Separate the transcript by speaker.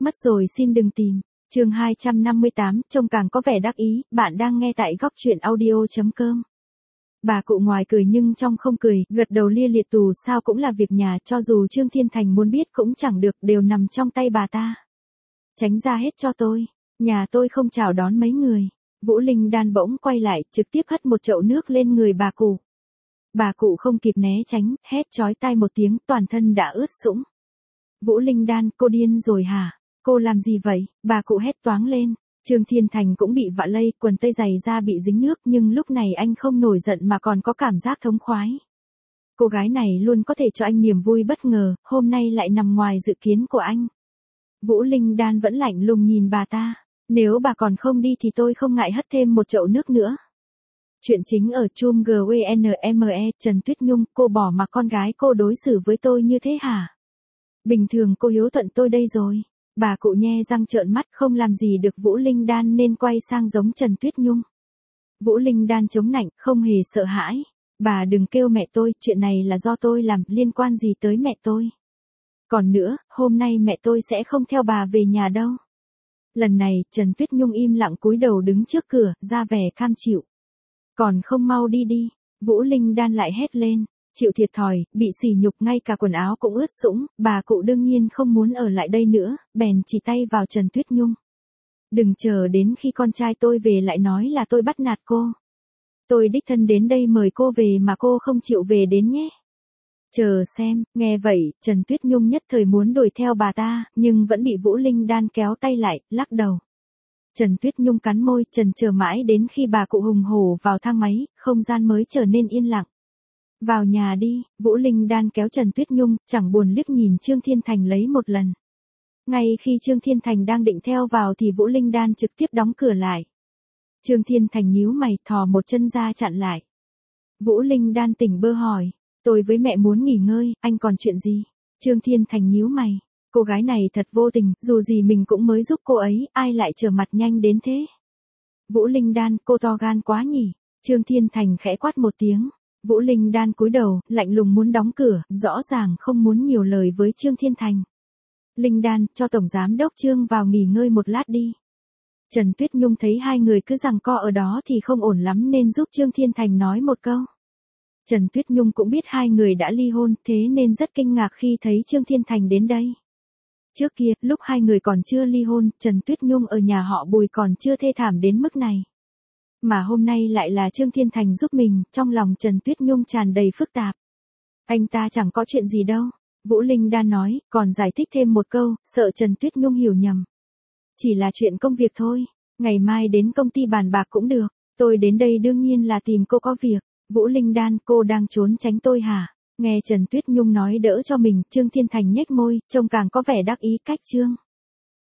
Speaker 1: Mất rồi xin đừng tìm. Chương 258, trông càng có vẻ đắc ý, bạn đang nghe tại góc truyện audio.com. Bà cụ ngoài cười nhưng trong không cười, gật đầu lia liệt dù sao cũng là việc nhà, cho dù Trương Thiên Thành muốn biết cũng chẳng được, đều nằm trong tay bà ta. Tránh ra hết cho tôi, nhà tôi không chào đón mấy người. Vũ Linh Đan bỗng quay lại, trực tiếp hất một chậu nước lên người bà cụ. Bà cụ không kịp né tránh, hét chói tai một tiếng, toàn thân đã ướt sũng. Vũ Linh Đan, cô điên rồi hả? Cô làm gì vậy? Bà cụ hét toáng lên. Trương Thiên Thành cũng bị vạ lây, quần tây giày da bị dính nước, nhưng lúc này anh không nổi giận mà còn có cảm giác thống khoái. Cô gái này luôn có thể cho anh niềm vui bất ngờ, hôm nay lại nằm ngoài dự kiến của anh. Vũ Linh Đan vẫn lạnh lùng nhìn bà ta. Nếu bà còn không đi thì tôi không ngại hất thêm một chậu nước nữa. Chuyện chính ở Chum GWNME, Trần Tuyết Nhung, cô bỏ mặc con gái cô đối xử với tôi như thế hả? Bình thường cô hiếu thuận tôi đây rồi. Bà cụ nhe răng trợn mắt không làm gì được Vũ Linh Đan nên quay sang giống Trần Tuyết Nhung. Vũ Linh Đan chống nạnh, không hề sợ hãi. Bà đừng kêu mẹ tôi, chuyện này là do tôi làm, liên quan gì tới mẹ tôi. Còn nữa, hôm nay mẹ tôi sẽ không theo bà về nhà đâu. Lần này, Trần Tuyết Nhung im lặng cúi đầu đứng trước cửa, ra vẻ cam chịu. Còn không mau đi đi. Vũ Linh Đan lại hét lên. Chịu thiệt thòi, bị sỉ nhục ngay cả quần áo cũng ướt sũng, bà cụ đương nhiên không muốn ở lại đây nữa, bèn chỉ tay vào Trần Tuyết Nhung. Đừng chờ đến khi con trai tôi về lại nói là tôi bắt nạt cô. Tôi đích thân đến đây mời cô về mà cô không chịu về đến nhé. Chờ xem, nghe vậy, Trần Tuyết Nhung nhất thời muốn đuổi theo bà ta, nhưng vẫn bị Vũ Linh Đan kéo tay lại, lắc đầu. Trần Tuyết Nhung cắn môi, chần chờ mãi đến khi bà cụ hùng hổ vào thang máy, không gian mới trở nên yên lặng. Vào nhà đi, Vũ Linh Đan kéo Trần Tuyết Nhung, chẳng buồn liếc nhìn Trương Thiên Thành lấy một lần. Ngay khi Trương Thiên Thành đang định theo vào thì Vũ Linh Đan trực tiếp đóng cửa lại. Trương Thiên Thành nhíu mày, thò một chân ra chặn lại. Vũ Linh Đan tỉnh bơ hỏi, tôi với mẹ muốn nghỉ ngơi, anh còn chuyện gì? Trương Thiên Thành nhíu mày, cô gái này thật vô tình, dù gì mình cũng mới giúp cô ấy, ai lại trở mặt nhanh đến thế? Vũ Linh Đan, cô to gan quá nhỉ? Trương Thiên Thành khẽ quát một tiếng. Vũ Linh Đan cúi đầu, lạnh lùng muốn đóng cửa, rõ ràng không muốn nhiều lời với Trương Thiên Thành. Linh Đan, cho Tổng Giám Đốc Trương vào nghỉ ngơi một lát đi. Trần Tuyết Nhung thấy hai người cứ giằng co ở đó thì không ổn lắm nên giúp Trương Thiên Thành nói một câu. Trần Tuyết Nhung cũng biết hai người đã ly hôn, thế nên rất kinh ngạc khi thấy Trương Thiên Thành đến đây. Trước kia, lúc hai người còn chưa ly hôn, Trần Tuyết Nhung ở nhà họ Bùi còn chưa thê thảm đến mức này. Mà hôm nay lại là Trương Thiên Thành giúp mình, trong lòng Trần Tuyết Nhung tràn đầy phức tạp. Anh ta chẳng có chuyện gì đâu. Vũ Linh Đan nói, còn giải thích thêm một câu, sợ Trần Tuyết Nhung hiểu nhầm. Chỉ là chuyện công việc thôi, ngày mai đến công ty bàn bạc cũng được, tôi đến đây đương nhiên là tìm cô có việc. Vũ Linh Đan, cô đang trốn tránh tôi hả? Nghe Trần Tuyết Nhung nói đỡ cho mình, Trương Thiên Thành nhếch môi, trông càng có vẻ đắc ý cách Trương.